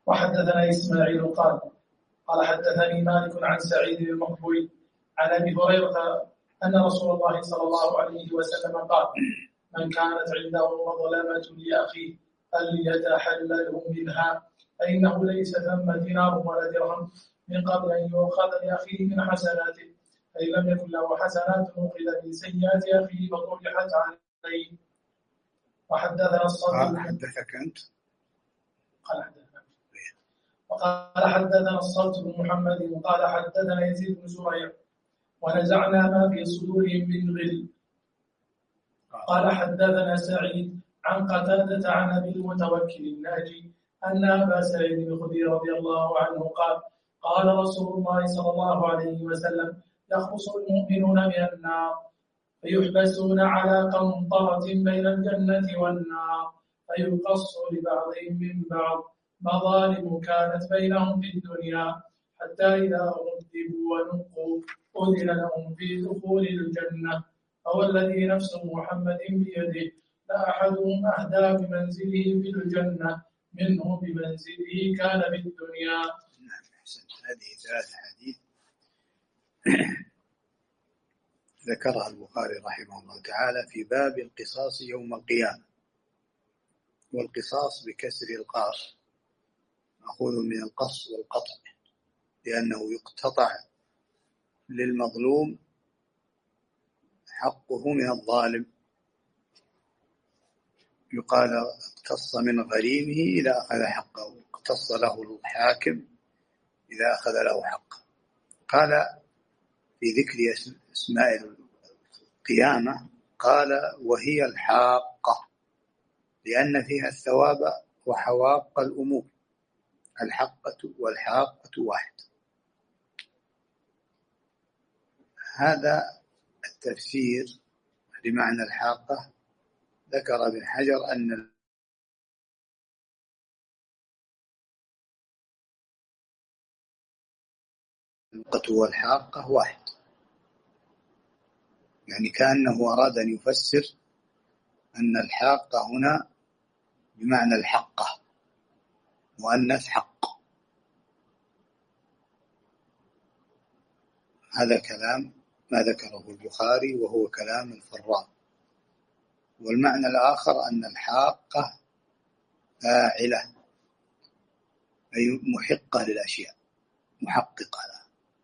وحدثنا إسماعيل قال حدثني مالك عن سعيد المقبري عن أبي هريرة أن رسول الله صلى الله عليه وسلم قال: من كانت عنده مظلمة لأخيه فليتحلله منها، فإنه ليس ثم دينار ولا درهم من قبل أن يؤخذ لأخيه من حسناته، فإن لم يكن له حسنات أخذ من سيئات أخيه فطرحت عليه. وحدثنا الصديق حدثك أنت؟ قال حدثنا. وقال حدثنا الصلت بن محمد قال حدثنا يزيد بن زريع ونزعنا ما في صدورهم من غل. قال حدثنا سعيد عن قتادة عن أبي المتوكل الناجي أن أبا سعيد الخدري رضي الله عنه قال: قال رسول الله صلى الله عليه وسلم: يخلص المؤمنون من النار فيحبسون على قنطرة بين الجنة والنار فيقص لبعضهم من بعض مظالم كانت بينهم في الدنيا، حتى إذا غذبوا ونقوا أذن لهم في دخول الجنة. فوالذي نفس محمد بيده لأحدهم أهدى بمنزله في الجنة منه بمنزله كان في الدنيا. هذه ثلاث حديث ذكرها البخاري رحمه الله تعالى في باب القصاص يوم القيامة. والقصاص بكسر القاف مأخوذ من القص والقطع، لأنه يقتطع للمظلوم حقه من الظالم. يقال اقتص من غريمه إذا أخذ حقه، اقتص له الحاكم إذا أخذ له حقه. قال في ذكر أسماء القيامة قال: وهي الحاقة، لأن فيها الثواب وحواق الأمور. الحقة والحاقة واحد. هذا التفسير لمعنى الحاقة ذكر ابن حجر أن الحاقة والحاقة واحد، يعني كأنه أراد أن يفسر أن الحاقة هنا بمعنى الحقة مؤنث حق. هذا كلام ما ذكره البخاري وهو كلام الفراء. والمعنى الآخر أن الحاقة فاعلة، أي محقة للأشياء، محققة لها،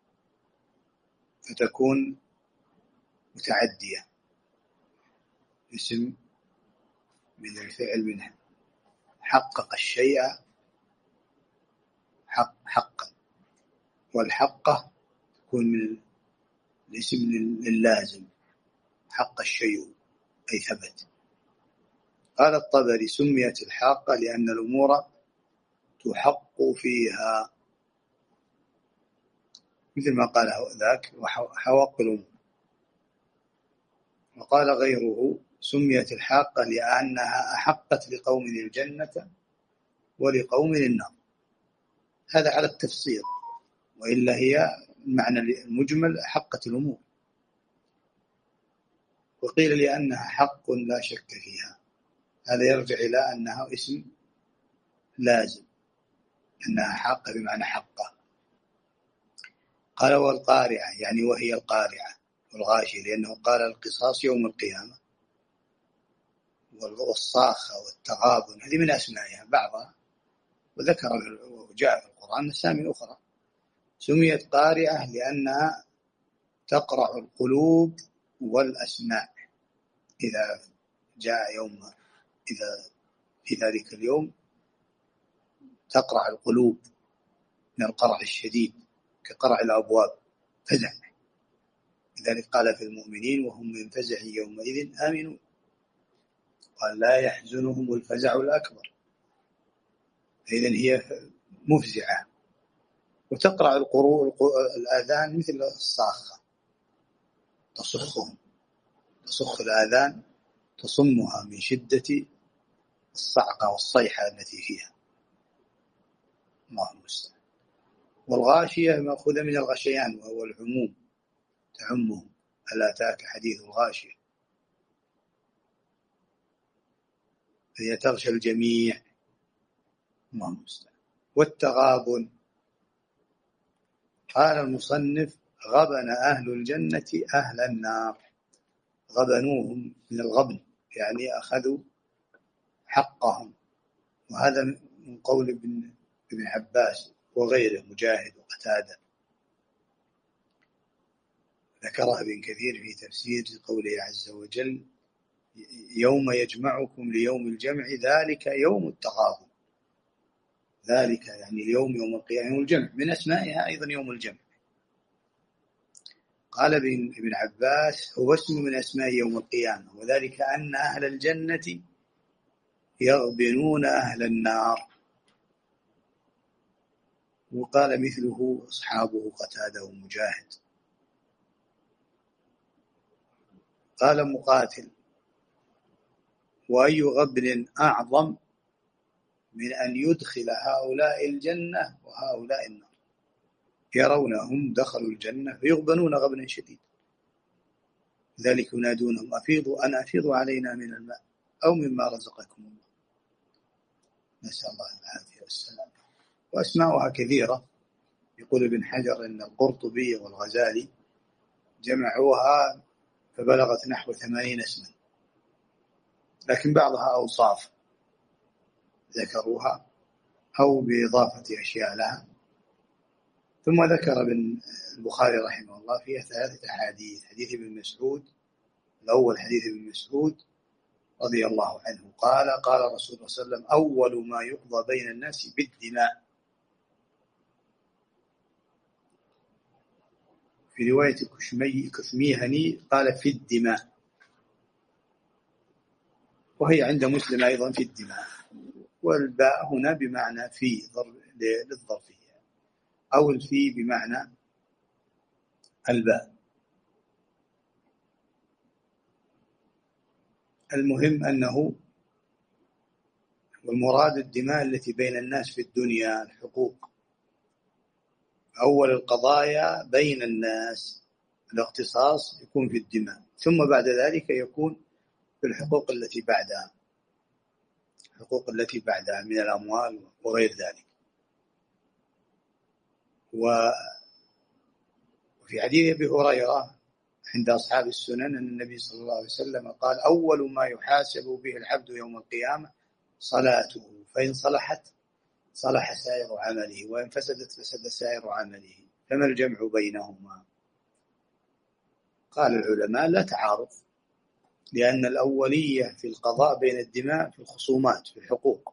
فتكون متعدية، اسم من الفعل منها. حقق الشيء حقا، والحقة تكون من الاسم للازم، حق الشيء أي ثبت. قال الطبري: سميت الحاقة لأن الأمور تحق فيها، مثل ما قال ذاك وحواق الأمور. وقال غيره: سميت الحاقة لأنها أحقت لقوم الجنة ولقوم النار. هذا على التفصيل، وإلا هي المعنى المجمل أحقت الأمور. وقيل لأنها حق لا شك فيها، هذا يرجع إلى أنها اسم لازم، أنها حق بمعنى حقه. قال: والقارعة، يعني وهي القارعة، والغاشية، لأنه قال القصاص يوم القيامة. والصاخة والتغابن هذه من أسمائها بعضها، وذكر وجاء في القرآن أسامي أخرى. سميت قارعة لأنها تقرع القلوب والأسماع. إذا جاء يوم، إذا في ذلك اليوم تقرع القلوب من القرع الشديد كقرع الأبواب، فزع. لذلك قال في المؤمنين: وهم من فزع يومئذ آمنون. قال: لا يحزنهم الفزع الأكبر. إذن هي مفزعة. وتقرع الآذان مثل الصاخة، تصخهم، تصخ الآذان، تصمها من شدة الصعقة والصيحة التي فيها. الله المستعان. والغاشية مأخوذة من الغشيان وهو العموم، تعمهم. هل أتاك حديث الغاشية؟ هي تغشى الجميع. الله المستعان. والتغابن. قال المصنف: غبن أهل الجنة أهل النار. غبنوهم من الغبن، يعني أخذوا حقهم. وهذا من قول ابن عباس وغيره، مجاهد وقتادة. ذكرها ابن كثير في تفسير قوله عز وجل: يوم يجمعكم ليوم الجمع ذلك يوم التغابن. ذلك يعني اليوم، يوم القيامة، يوم الجمع، من أسمائها أيضا يوم الجمع. قال ابن عباس: هو اسم من أسماء يوم القيامة، وذلك أن أهل الجنة يغبنون أهل النار. وقال مثله أصحابه قتادة ومجاهد. قال مقاتل: وأي غبن أعظم من أن يدخل هؤلاء الجنة وهؤلاء النار، يرونهم دخلوا الجنة فيغبنون غبنا شديد، ذلك ينادونهم: أفيضوا علينا من الماء أو مما رزقكم الله. نسأل الله العافية والسلام. وأسماؤها كثيرة. يقول ابن حجر إن القرطبي والغزالي جمعوها فبلغت نحو 80 اسما، لكن بعضها أوصاف ذكروها أو بإضافة أشياء لها. ثم ذكر ابن البخاري رحمه الله فيها 3 أحاديث. حديث ابن مسعود الأول، حديث ابن مسعود رضي الله عنه قال: قال رسول الله صلى الله عليه وسلم: أول ما يقضى بين الناس بالدماء. في رواية كثميهني قال: في الدماء، وهي عند مسلم أيضا في الدماء. والباء هنا بمعنى في للظرفية، أو الفي بمعنى الباء. المهم أنه والمراد الدماء التي بين الناس في الدنيا، الحقوق. أول القضايا بين الناس الاختصاص يكون في الدماء، ثم بعد ذلك يكون في الحقوق التي بعدها، الحقوق التي بعدها من الأموال وغير ذلك. وفي حديث أبي هريرة عند أصحاب السنن أن النبي صلى الله عليه وسلم قال: أول ما يحاسب به العبد يوم القيامة صلاته، فإن صلحت صلح سائر عمله، وإن فسدت فسد سائر عمله، فما الجمع بينهما؟ قال العلماء: لا تعارض، لأن الأولية في القضاء بين الدماء في الخصومات في الحقوق،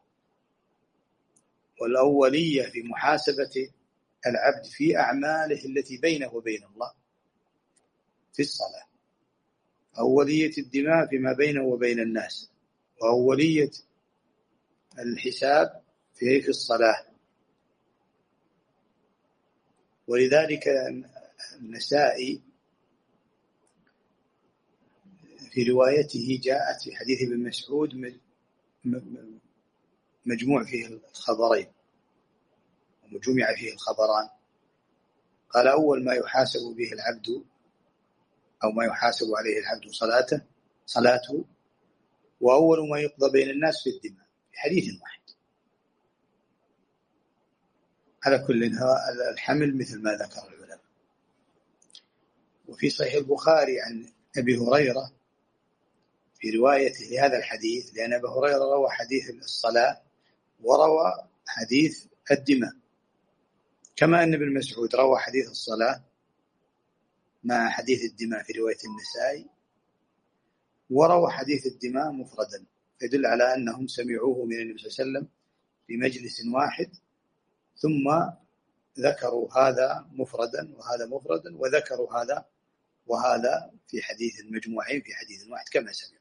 والأولية في محاسبة العبد في أعماله التي بينه وبين الله في الصلاة. أولية الدماء فيما بينه وبين الناس، وأولية الحساب في الصلاة. ولذلك النسائي في روايته جاءت في حديث ابن مسعود مجموع فيه الخبرين وجمع فيه الخبران. قال: أول ما يحاسب به العبد أو ما يحاسب عليه العبد صلاته، وأول ما يقضى بين الناس في الدماء، في حديث واحد. على كل الحمل مثل ما ذكر العلماء. وفي صحيح البخاري عن أبي هريرة في روايته لهذا الحديث، لأن أبي هريرة روى حديث الصلاة وروى حديث الدماء، كما أن ابن مسعود روى حديث الصلاة مع حديث الدماء في رواية النسائي، وروى حديث الدماء مفردا، يدل على أنهم سمعوه من النبي صلى الله عليه وسلم في مجلس واحد، ثم ذكروا هذا مفردا وهذا مفردا، وذكروا هذا وهذا في حديث المجموعين في حديث واحد كما سمعوا.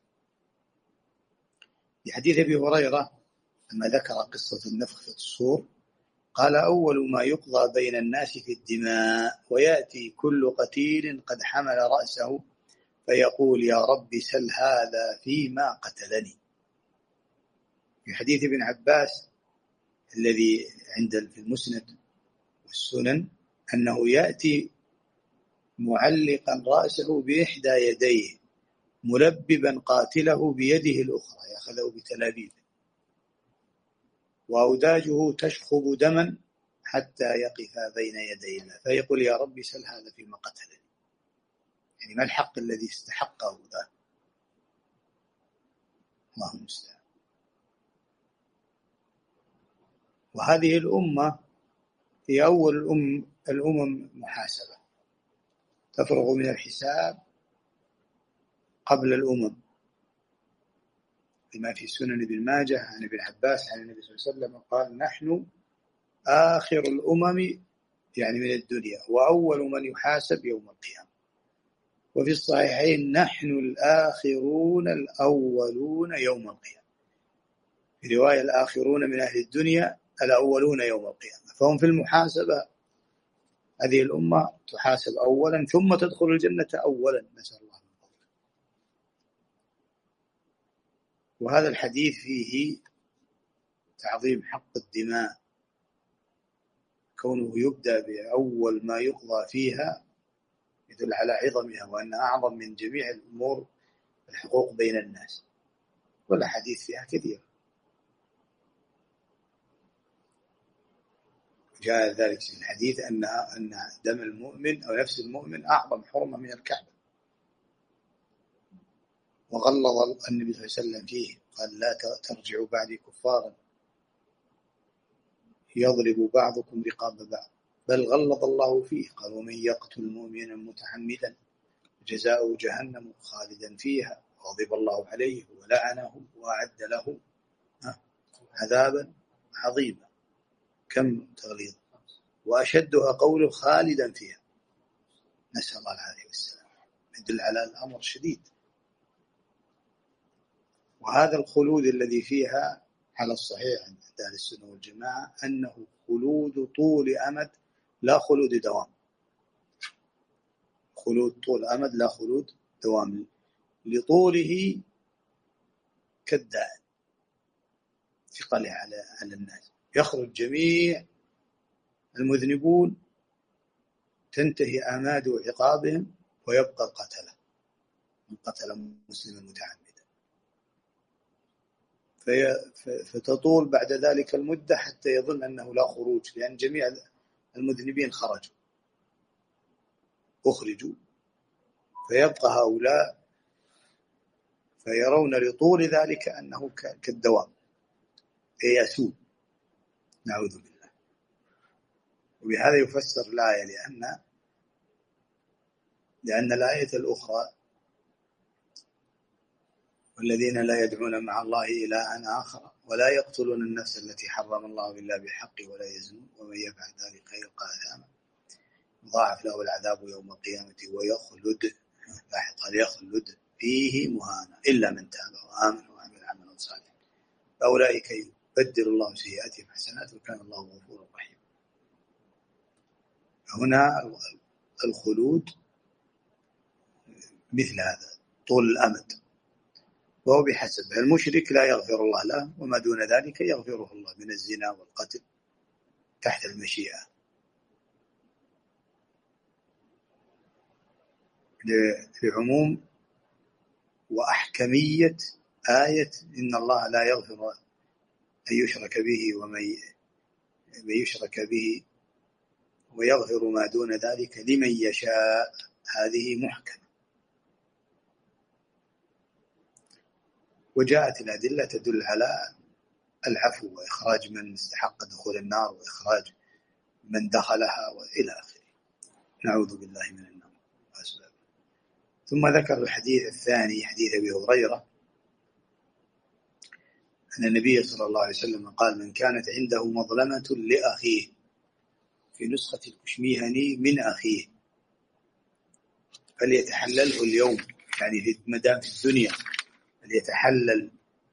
في حديث أبي هريرة لما ذكر قصة النفخ في الصور قال: أول ما يقضى بين الناس في الدماء، ويأتي كل قتيل قد حمل رأسه فيقول: يا رب سل هذا فيما قتلني. في حديث ابن عباس الذي عند في المسند والسنن أنه يأتي معلقا رأسه بإحدى يديه ملببا قاتله بيده الأخرى، يأخذه بتلابيب. وأوداجه تشخب دما حتى يقف بين يدي الله فيقول يا ربي سل هذا فيما قتلني، يعني ما الحق الذي استحقه ذا؟ الله المستعان. وهذه الأمة هي أول الأمم محاسبة، تفرغ من الحساب قبل الأمم، لما في سنن ابن ماجه عن ابن عباس عن النبي صلى الله عليه وسلم قال نحن آخر الأمم يعني من الدنيا وأول من يحاسب يوم القيامة. وفي الصحيحين نحن الآخرون الأولون يوم القيامة، في رواية الآخرون من أهل الدنيا الأولون يوم القيامة. فهم في المحاسبة، هذه الأمة تحاسب أولا ثم تدخل الجنة أولا، نسأل الله من فضله. وهذا الحديث فيه تعظيم حق الدماء، كونه يبدأ بأول ما يقضى فيها يدل على عظمها وأن أعظم من جميع الأمور الحقوق بين الناس، والأحاديث فيها كثيرة. جاء ذلك في الحديث أن دم المؤمن أو نفس المؤمن أعظم حرمة من الكعبة. وغلظ النبي صلى الله عليه وسلم فيه، قال لا ترجعوا بعدي كفارا يضرب بعضكم رقاب بعض، بل غلظ الله فيه قال ومن يقتل مؤمنا متعمدا جزاؤه جهنم خالدا فيها وغضب الله عليه ولعنه وأعد له عذابا عظيما. كم تغليظ، وأشدها قوله خالدا فيها، نسأل الله العافية والسلام، يدل على الأمر شديد. وهذا الخلود الذي فيها على الصحيح عند أهل السنة والجماعة أنه خلود طول أمد لا خلود دوام، خلود طول أمد لا خلود دوام، لطوله كالداء ثقله على الناس. يخرج جميع المذنبون تنتهي آماد عقابهم ويبقى القتلة من قتل مسلما متعمدا، فتطول بعد ذلك المدة حتى يظن أنه لا خروج، لأن جميع المذنبين أخرجوا، فيبقى هؤلاء فيرون لطول ذلك أنه كالدوام يأسون، نعوذ بالله. وبهذا يفسر الآية، لأن الآية الأخرى والذين لا يدعون مع الله إلها آخر ولا يقتلون النفس التي حرم الله إلا بالحق ولا يزنون ومن يفعل ذلك يلقى أثاما يضاعف له العذاب يوم القيامة ويخلد، قال يخلد فيه مهانا إلا من تاب وآمن وعمل عملا صالحا فأولئك يبدل الله سيئاتهم حسنات وكان الله غفورا رحيما. هنا الخلود مثل هذا طول الأمد، وهو بحسب. المشرك لا يغفر الله له، وما دون ذلك يغفره الله من الزنا والقتل تحت المشيئة، لعموم وأحكمية آية إن الله لا يغفر أن يشرك به ومن يشرك به ويغفر ما دون ذلك لمن يشاء، هذه محكمة. وجاءت الأدلة تدل على العفو وإخراج من استحق دخول النار وإخراج من دخلها وإلى آخره، نعوذ بالله من النار وأسباب. ثم ذكر الحديث الثاني حديث أبي هريرة أن النبي صلى الله عليه وسلم قال من كانت عنده مظلمة لأخيه، في نسخة الكشميهني من أخيه، فليتحلله اليوم، يعني في مدام في الدنيا فليتحلل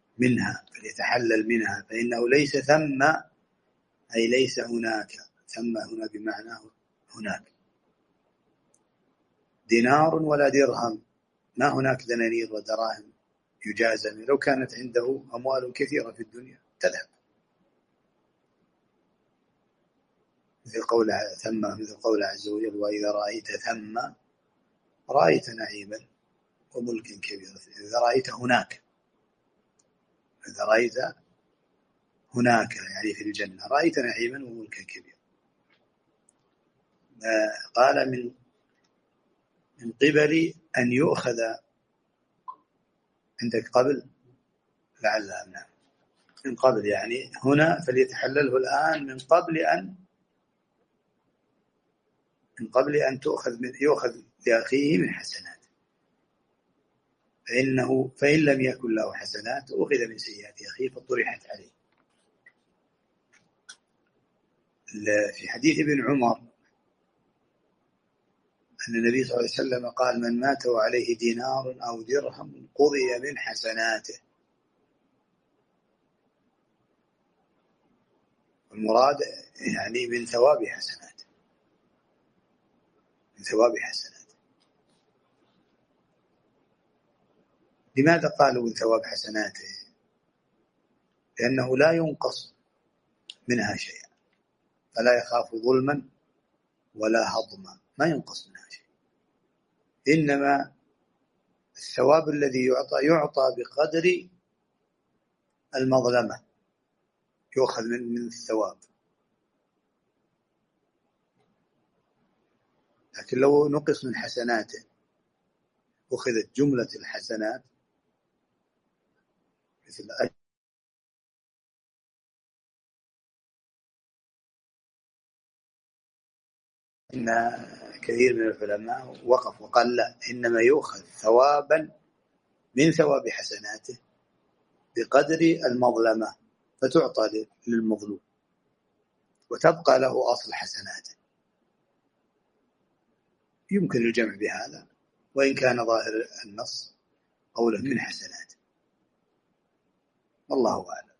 منها فإنه ليس ثم، أي ليس هناك، ثم هنا بمعنى هناك دينار ولا درهم، ما هناك دنانير ودراهم يجازم. لو كانت عنده أموال كثيرة في الدنيا تذهب، مثل قوله عز وجل وإذا رأيت ثم رأيت نعيما وملك كبير، إذا رأيت هناك، إذا رأيت هناك يعني في الجنة رأيت نعيما وملكا كبيرا. قال من قبل أن يؤخذ عندك قبل لعلها نعم من قبل يعني هنا فليتحلله الآن من قبل أن يؤخذ لأخيه من حسنات فإن لم يكن له حسنات أخذ من سيئات أخيه فطرحت عليه. في حديث ابن عمر أن النبي صلى الله عليه وسلم قال من مات وعليه دينار أو درهم قضي من حسناته. المراد يعني من ثواب حسناته لماذا قالوا من ثواب حسناته؟ لأنه لا ينقص منها شيئا فلا يخاف ظلما ولا هضما، ما ينقص منها شيء، إنما الثواب الذي يعطى بقدر المظلمة يؤخذ من الثواب. لكن لو نقص من حسناته أخذت جملة الحسنات مثل إن كثير من العلماء وقف وقال لا، إنما يؤخذ ثوابا من ثواب حسناته بقدر المظلمة فتعطى للمظلوم وتبقى له أصل حسناته. يمكن الجمع بهذا وإن كان ظاهر النص قوله من حسناته، والله أعلم.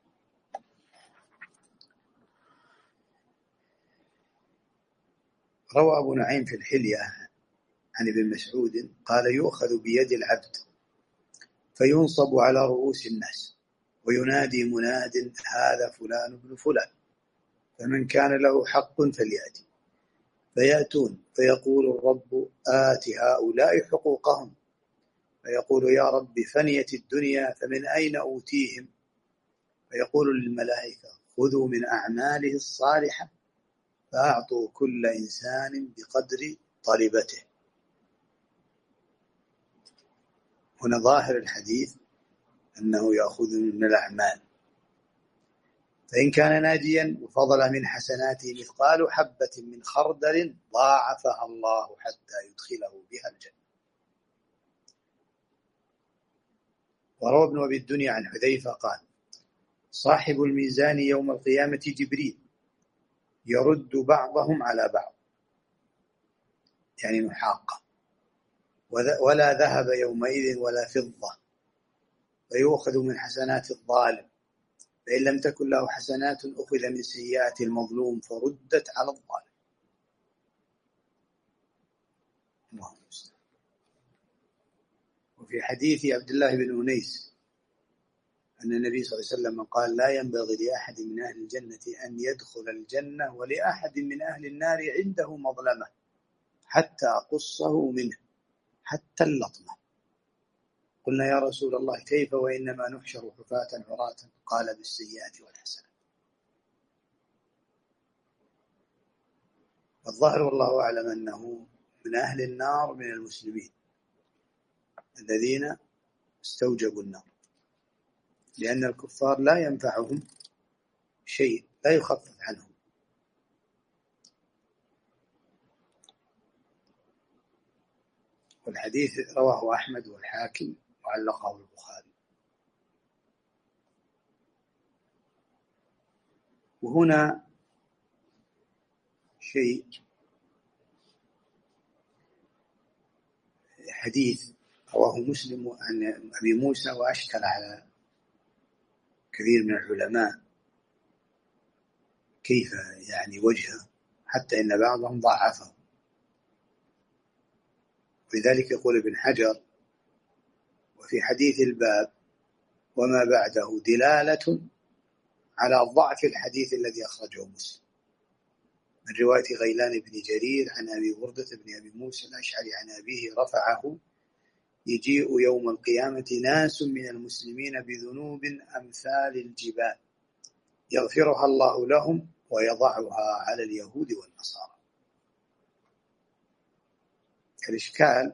روى أبو نعيم في الحلية عن ابن مسعود قال يؤخذ بيد العبد فينصب على رؤوس الناس وينادي مناد هذا فلان ابن فلان، فمن كان له حق فليأتي، فيأتون فيقول الرب آت هؤلاء حقوقهم، فيقول يا رب فنيت الدنيا فمن أين أوتيهم؟ فيقول للملائكة خذوا من أعماله الصالحة فأعطوا كل إنسان بقدر طلبته. هنا ظاهر الحديث أنه يأخذ من الأعمال، فإن كان ناجيا وفضل من حسناته مثقال حبة من خردل ضاعفها الله حتى يدخله بها الجنة. وروى ابن أبي الدنيا عن حذيفة قال صاحب الميزان يوم القيامة جبريل يرد بعضهم على بعض يعني محاقة، ولا ذهب يومئذ ولا فضة، فيؤخذ من حسنات الظالم، فإن لم تكن له حسنات أخذ من سيئات المظلوم فردت على الظالم. وفي حديث عبد الله بن أنيس أن النبي صلى الله عليه وسلم قال لا ينبغي لأحد من أهل الجنة أن يدخل الجنة ولأحد من أهل النار عنده مظلمة حتى أقصه منه حتى اللطمة. قلنا يا رسول الله كيف وإنما نحشر حفاة عراة؟ قال بالسيئات والحسنات. والظاهر والله أعلم أنه من أهل النار من المسلمين الذين استوجبوا النار، لأن الكفار لا ينفعهم شيء، لا يخفف عنهم. والحديث رواه أحمد والحاكم وعلقه البخاري. وهنا شيء، حديث رواه مسلم عن أبي موسى وأشكل على كثير من العلماء كيف يعني وجهه، حتى إن بعضهم ضعفه. ولذلك يقول ابن حجر وفي حديث الباب وما بعده دلالة على ضعف الحديث الذي أخرجه مسلم من رواية غيلان بن جرير عن أبي بردة بن أبي موسى الأشعري عن أبيه رفعه يجيء يوم القيامة ناس من المسلمين بذنوب أمثال الجبال يغفرها الله لهم ويضعها على اليهود والنصارى. الإشكال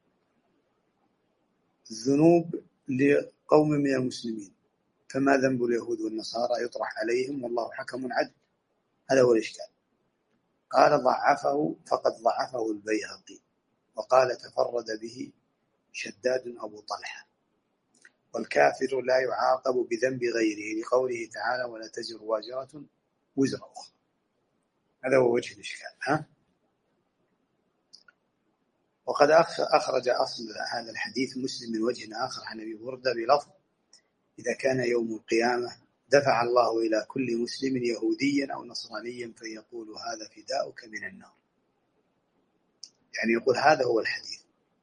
الذنوب لقوم من المسلمين، فما ذنب اليهود والنصارى يطرح عليهم والله حكم عدل. هذا هو الإشكال. قال ضعفه فقد ضعفه البيهقي، وقال تفرد به شداد أبو طلحة. والكافر لا يعاقب بذنب غيره لقوله تعالى ولا تزر وازرة وزر أخرى. هذا هو وجه الإشكال. وقد أخرج أصل هذا الحديث مسلم من وجه آخر عن أبي بردة بلفظ إذا كان يوم القيامة دفع الله إلى كل مسلم يهوديا أو نصرانيا فيقول هذا فداؤك من النار. يعني يقول هذا هو الحديث،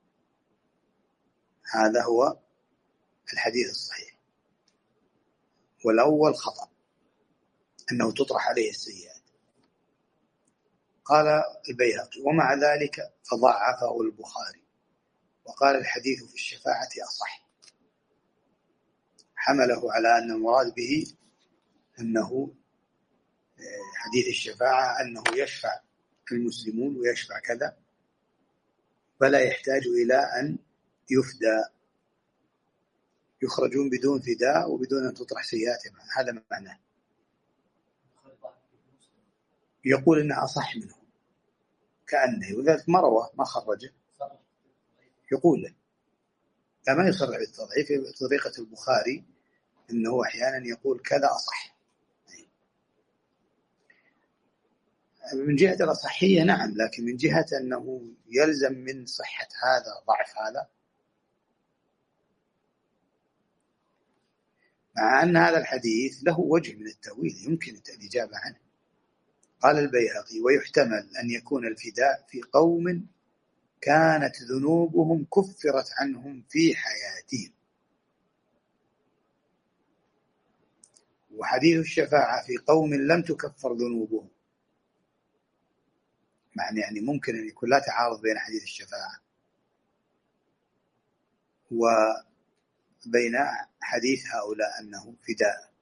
هذا هو الحديث الصحيح. والأول خطأ أنه تطرح عليه السيئات. قال البيهقي ومع ذلك فضعفه البخاري وقال الحديث في الشفاعة أصح، حمله على أن المراد به أنه حديث الشفاعة أنه يشفع المسلمون ويشفع كذا، فلا يحتاج إلى أن يفدى، يخرجون بدون فداء وبدون أن تطرح سيئاتهم. هذا معناه. يقول إنها أصح منه كأنه، وذلك ما رواه ما خرجه، يقول له لا ما يصرح بالتضعيف. بطريقة البخاري إنه أحيانا يقول كذا أصح. من جهة الأصحية نعم، لكن من جهة أنه يلزم من صحة هذا ضعف هذا، مع أن هذا الحديث له وجه من التأويل يمكن الإجابة عنه. قال البيهقي ويحتمل أن يكون الفداء في قوم كانت ذنوبهم كفرت عنهم في حياتهم، وحديث الشفاعة في قوم لم تكفر ذنوبهم. يعني ممكن أن يكون لا تعارض بين حديث الشفاعة وبين حديث هؤلاء أنه فداء.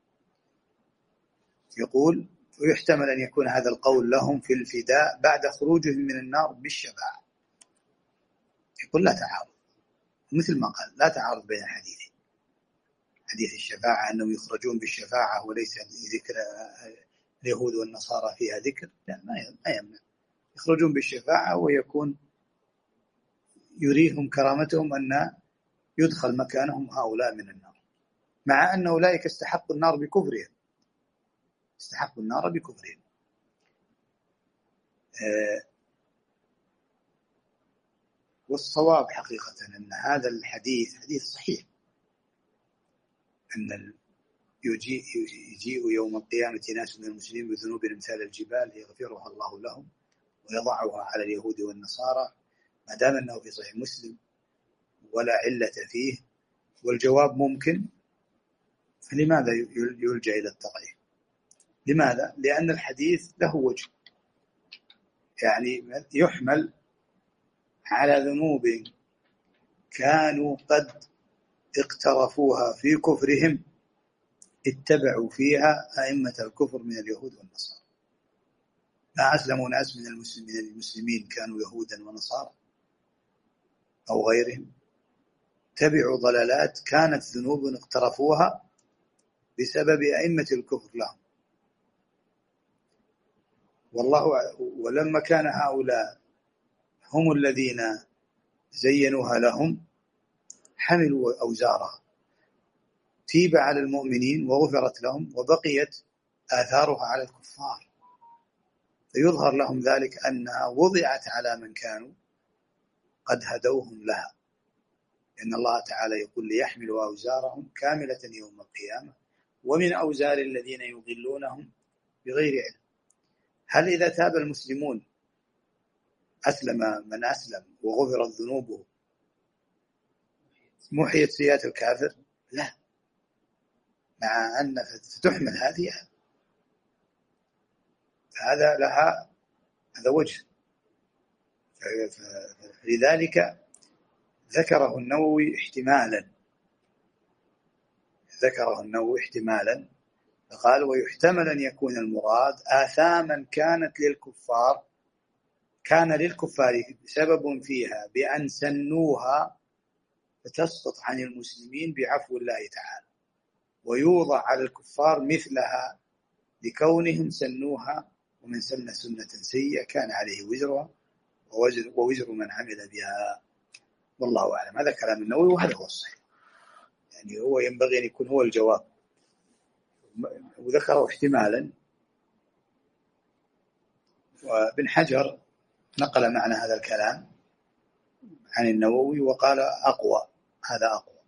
يقول ويحتمل أن يكون هذا القول لهم في الفداء بعد خروجهم من النار بالشفاعة. يقول لا تعارض، مثل ما قال لا تعارض بين الحديثين، حديث الشفاعة أنهم يخرجون بالشفاعة وليس ذكر اليهود والنصارى فيها ذكر، لا ما يمنع يخرجون بالشفاعة ويكون يريهم كرامتهم أن يدخل مكانهم هؤلاء من النار، مع أن أولئك استحقوا النار بكفرهم، استحقوا النار بكفرهم. والصواب حقيقة أن هذا الحديث حديث صحيح، أن يجيء يوم القيامة ناس من المسلمين بذنوب أمثال الجبال يغفرها الله لهم ويضعها على اليهود والنصارى، ما دام أنه في صحيح مسلم ولا علة فيه والجواب ممكن، فلماذا يلجأ إلى التضعيف؟ لماذا؟ لأن الحديث له وجه، يعني يحمل على ذنوب كانوا قد اقترفوها في كفرهم اتبعوا فيها أئمة الكفر من اليهود والنصارى. ما أسلموا ناس من المسلمين كانوا يهودا ونصارى أو غيرهم، تبعوا ضلالات كانت ذنوب اقترفوها بسبب أئمة الكفر لهم. ولما كان هؤلاء هم الذين زينوها لهم حملوا أوزارها، تيب على المؤمنين وغفرت لهم وبقيت آثارها على الكفار، فيظهر لهم ذلك أنها وضعت على من كانوا قد هدوهم لها، لأن الله تعالى يقول ليحملوا أوزارهم كاملة يوم القيامة ومن أوزار الذين يضلونهم بغير علم. هل إذا تاب المسلمون أسلم من أسلم وغفرت ذنوبه محيت سيئات الكافر؟ لا، مع أن فتحمل هذه، فهذا لها هذا وجه. لذلك ذكره النووي احتمالا فقال ويحتمل أن يكون المراد آثاما كان للكفار سبب فيها بأن سنوها فتسقط عن المسلمين بعفو الله تعالى، ويوضع على الكفار مثلها لكونهم سنوها، ومن سن سنة سيئة كان عليه وزرها ووزر من عمل بها. والله أعلم. هذا كلام النووي وهذا هو الصحيح، يعني هو ينبغي أن يكون هو الجواب، وذكره احتمالا. وابن حجر نقل معنى هذا الكلام عن النووي وقال أقوى، هذا أقوى.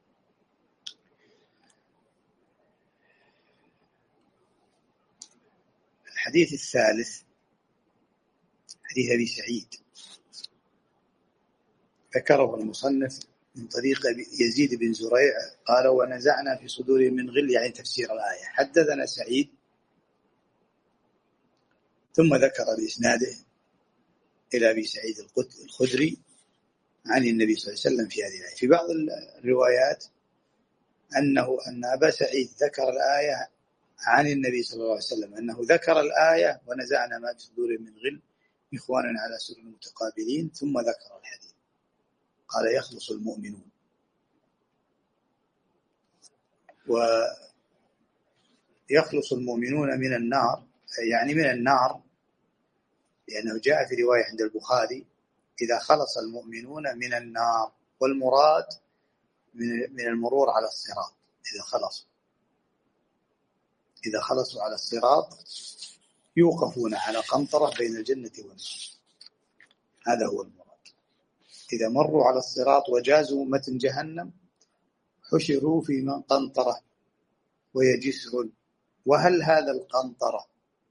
الحديث الثالث حديث أبي سعيد، ذكره المصنف من طريق يزيد بن زريع قال ونزعنا في صدورهم من غل، يعني تفسير الآية. حدثنا سعيد، ثم ذكر بإسناده إلى أبي سعيد الخدري عن النبي صلى الله عليه وسلم في هذه الآية. في بعض الروايات أن أبا سعيد ذكر الآية عن النبي صلى الله عليه وسلم، أنه ذكر الآية ونزعنا ما في صدورهم من غل إخوانا على سرر متقابلين، ثم ذكر الحديث قال يخلص المؤمنون. ويخلص المؤمنون من النار، يعني من النار، لأنه جاء في رواية عند البخاري إذا خلص المؤمنون من النار، والمراد من المرور على الصراط. إذا خلصوا على الصراط يوقفون على قنطرة بين الجنة والنار، هذا هو المراد. إذا مروا على الصراط وجازوا متن جهنم حشروا في قنطرة وهي جسر. وهل هذا القنطرة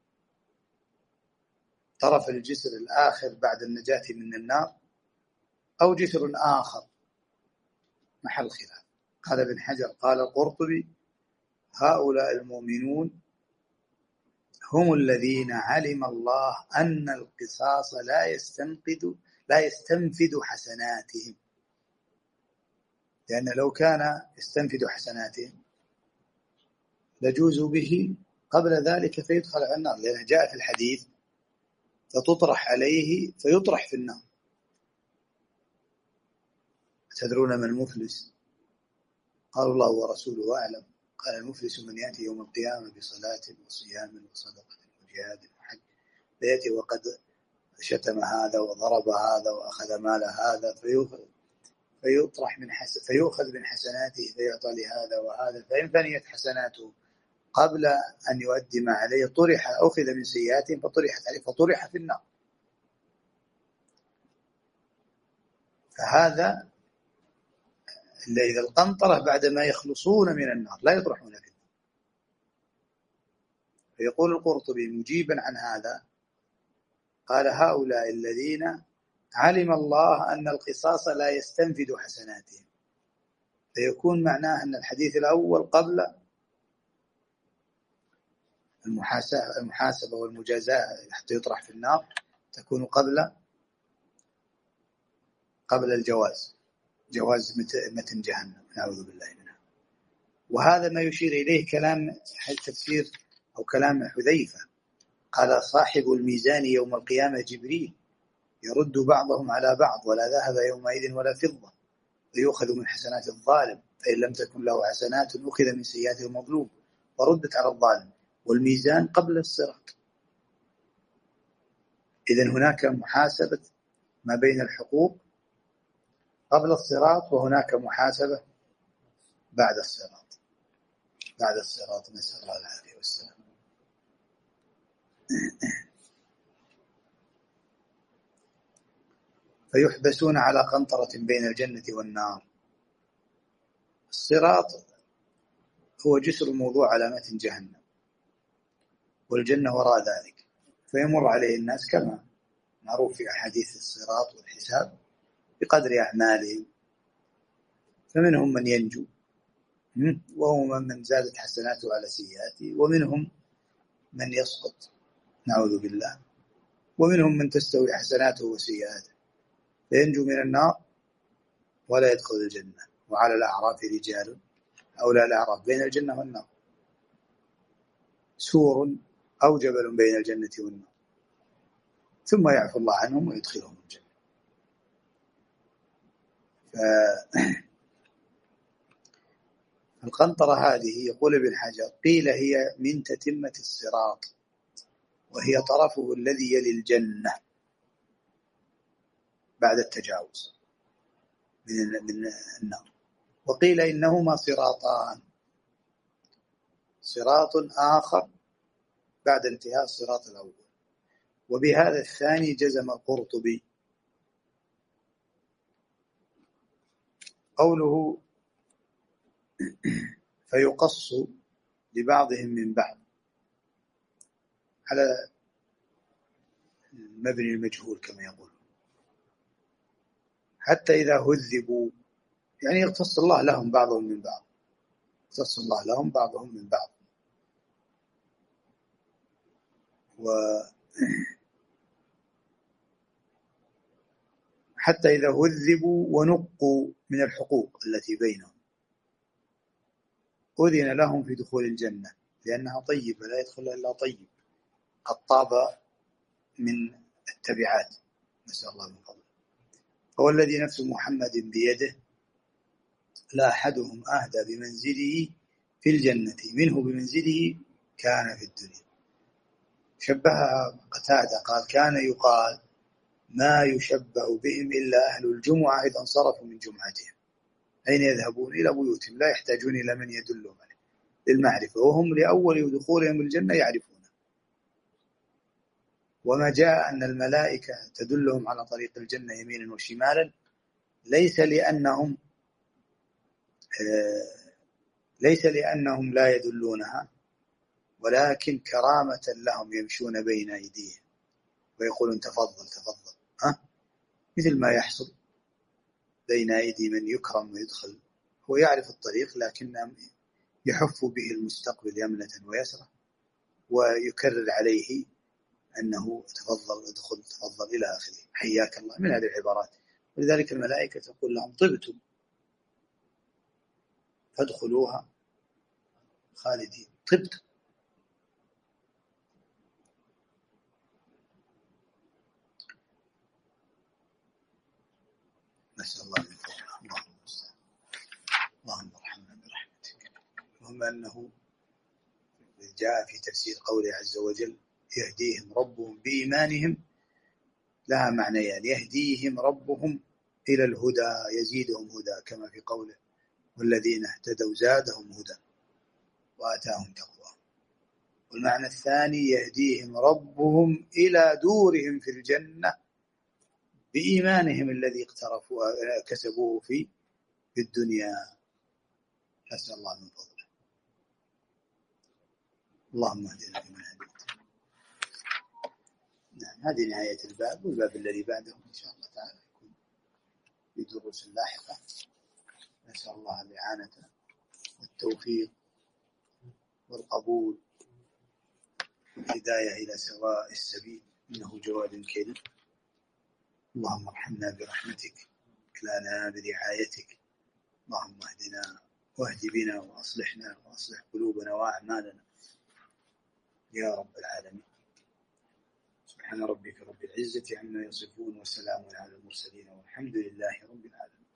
طرف الجسر الآخر بعد النجاة من النار أو جسر آخر؟ محل خلاف. قال ابن حجر قال القرطبي هؤلاء المؤمنون هم الذين علم الله أن القصاص لا يستنفد حسناتهم، لأن لو كان يستنفد حسناتهم لجوزوا به قبل ذلك فيدخل على النار، لأنه جاء في الحديث فتطرح عليه فيطرح في النار. تدرون من المفلس؟ قالوا الله ورسوله أعلم. قال المفلس من يأتي يوم القيامة بصلاة وصيام وصدقة وجهاد وحج، فيأتي وقد شتم هذا وضرب هذا وأخذ مال هذا، فيؤخذ من حسناته فيعطى لهذا وهذا، فإن فنيت حسناته قبل أن يؤدي ما عليه أخذ من سيئاتهم فطرحت عليه فطرح في النار. فهذا إذا القنطرة بعد ما يخلصون من النار لا يطرحون في النار. فيقول القرطبي مجيبا عن هذا قال هؤلاء الذين علم الله أن القصاص لا يستنفد حسناتهم، فيكون معناه أن الحديث الأول قبل المحاسبة والمجازاة حتى يطرح في النار تكون قبل جواز متن جهنم، نعوذ بالله منها. وهذا ما يشير إليه كلام تفسير أو كلام حذيفة قال صاحب الميزان يوم القيامة جبريل يرد بعضهم على بعض ولا ذهب يومئذ ولا فضة، فيؤخذ من حسنات الظالم فإن لم تكن له حسنات أخذ من سيئات المظلوم وردت على الظالم، والميزان قبل الصراط. إذن هناك محاسبة ما بين الحقوق قبل الصراط، وهناك محاسبة بعد الصراط نسأل الله العافية والسلام. فيحبسون على قنطرة بين الجنة والنار. الصراط هو جسر موضوع على متن جهنم، والجنة وراء ذلك، فيمر عليه الناس كما معروف في أحاديث الصراط والحساب بقدر أعمالهم، فمنهم من ينجو وهو من زادت حسناته على سيئاته، ومنهم من يسقط نعوذ بالله، ومنهم من تستوي حسناته وسيئاته فينجو من النار ولا يدخل الجنة. وعلى الأعراف رجال، أولى الأعراف بين الجنة والنار. سور أو جبل بين الجنة والنار، ثم يعفو الله عنهم ويدخلهم الجنة. القنطرة هذه يقول ابن حجر قيل هي من تتمة الصراط، وهي طرفه الذي يلي الجنة بعد التجاوز من النار. وقيل إنهما صراطان، صراط آخر بعد انتهاء الصراط الأول. وبهذا الثاني جزم القرطبي. قوله فيقص لبعضهم من بعض على المبني المجهول كما يقول، حتى إذا هذبوا يعني يقتص الله لهم بعضهم من بعض، يقتص الله لهم بعضهم من بعض. حتى إذا هذبوا ونقوا من الحقوق التي بينهم أذن لهم في دخول الجنة، لأنها طيبة لا يدخل إلا طيب قد طاب من التبعات، نسأل الله من فضله. هو الذي نفس محمد بيده لا أحدهم أهدى بمنزله في الجنة منه بمنزله كان في الدنيا. شبهها قتادة قال كان يقال ما يشبه بهم إلا أهل الجمعة إذا انصرفوا من جمعتهم. أين يذهبون؟ إلى بيوتهم، لا يحتاجون إلى من يدلهم عليه للمعرفة، وهم لأول دخولهم الجنة يعرفون. وما جاء أن الملائكة تدلهم على طريق الجنة يمينا وشمالا ليس لأنهم لا يدلونها، ولكن كرامة لهم يمشون بين أيديهم ويقولون تفضل تفضل، مثل ما يحصل بين أيدي من يكرم ويدخل. هو يعرف الطريق لكن يحف به المستقبل يمنة ويسرة ويكرر عليه أنه تفضل ادخل تفضل إلى آخره، حياك الله، من هذه العبارات. ولذلك الملائكة تقول لهم طبتم فادخلوها خالدين، طبتم. نسأل الله من فضله. اللهم ارحمنا برحمتك. المهم أنه جاء في تفسير قوله عز وجل يهديهم ربهم بإيمانهم لها معنيان، يهديهم ربهم إلى الهدى يزيدهم هدى كما في قوله والذين اهتدوا زادهم هدى وآتاهم تقواهم. والمعنى الثاني يهديهم ربهم إلى دورهم في الجنة بإيمانهم الذي كسبوه في الدنيا. نسأل الله من فضله. اللهم اهدنا فيمن هديت. نعم، هذه نهاية الباب، والباب الذي بعده إن شاء الله تعالى يكون في دروس لاحقة. نسأل الله الإعانة والتوفيق والقبول والهداية إلى سواء السبيل، إنه جواد كريم. اللهم ارحمنا برحمتك، اكلنا برعايتك. اللهم اهدنا واهد بنا وأصلحنا وأصلح قلوبنا وأعمالنا يا رب العالمين. سبحان ربك رب العزة عما يصفون وسلام على المرسلين والحمد لله رب العالمين.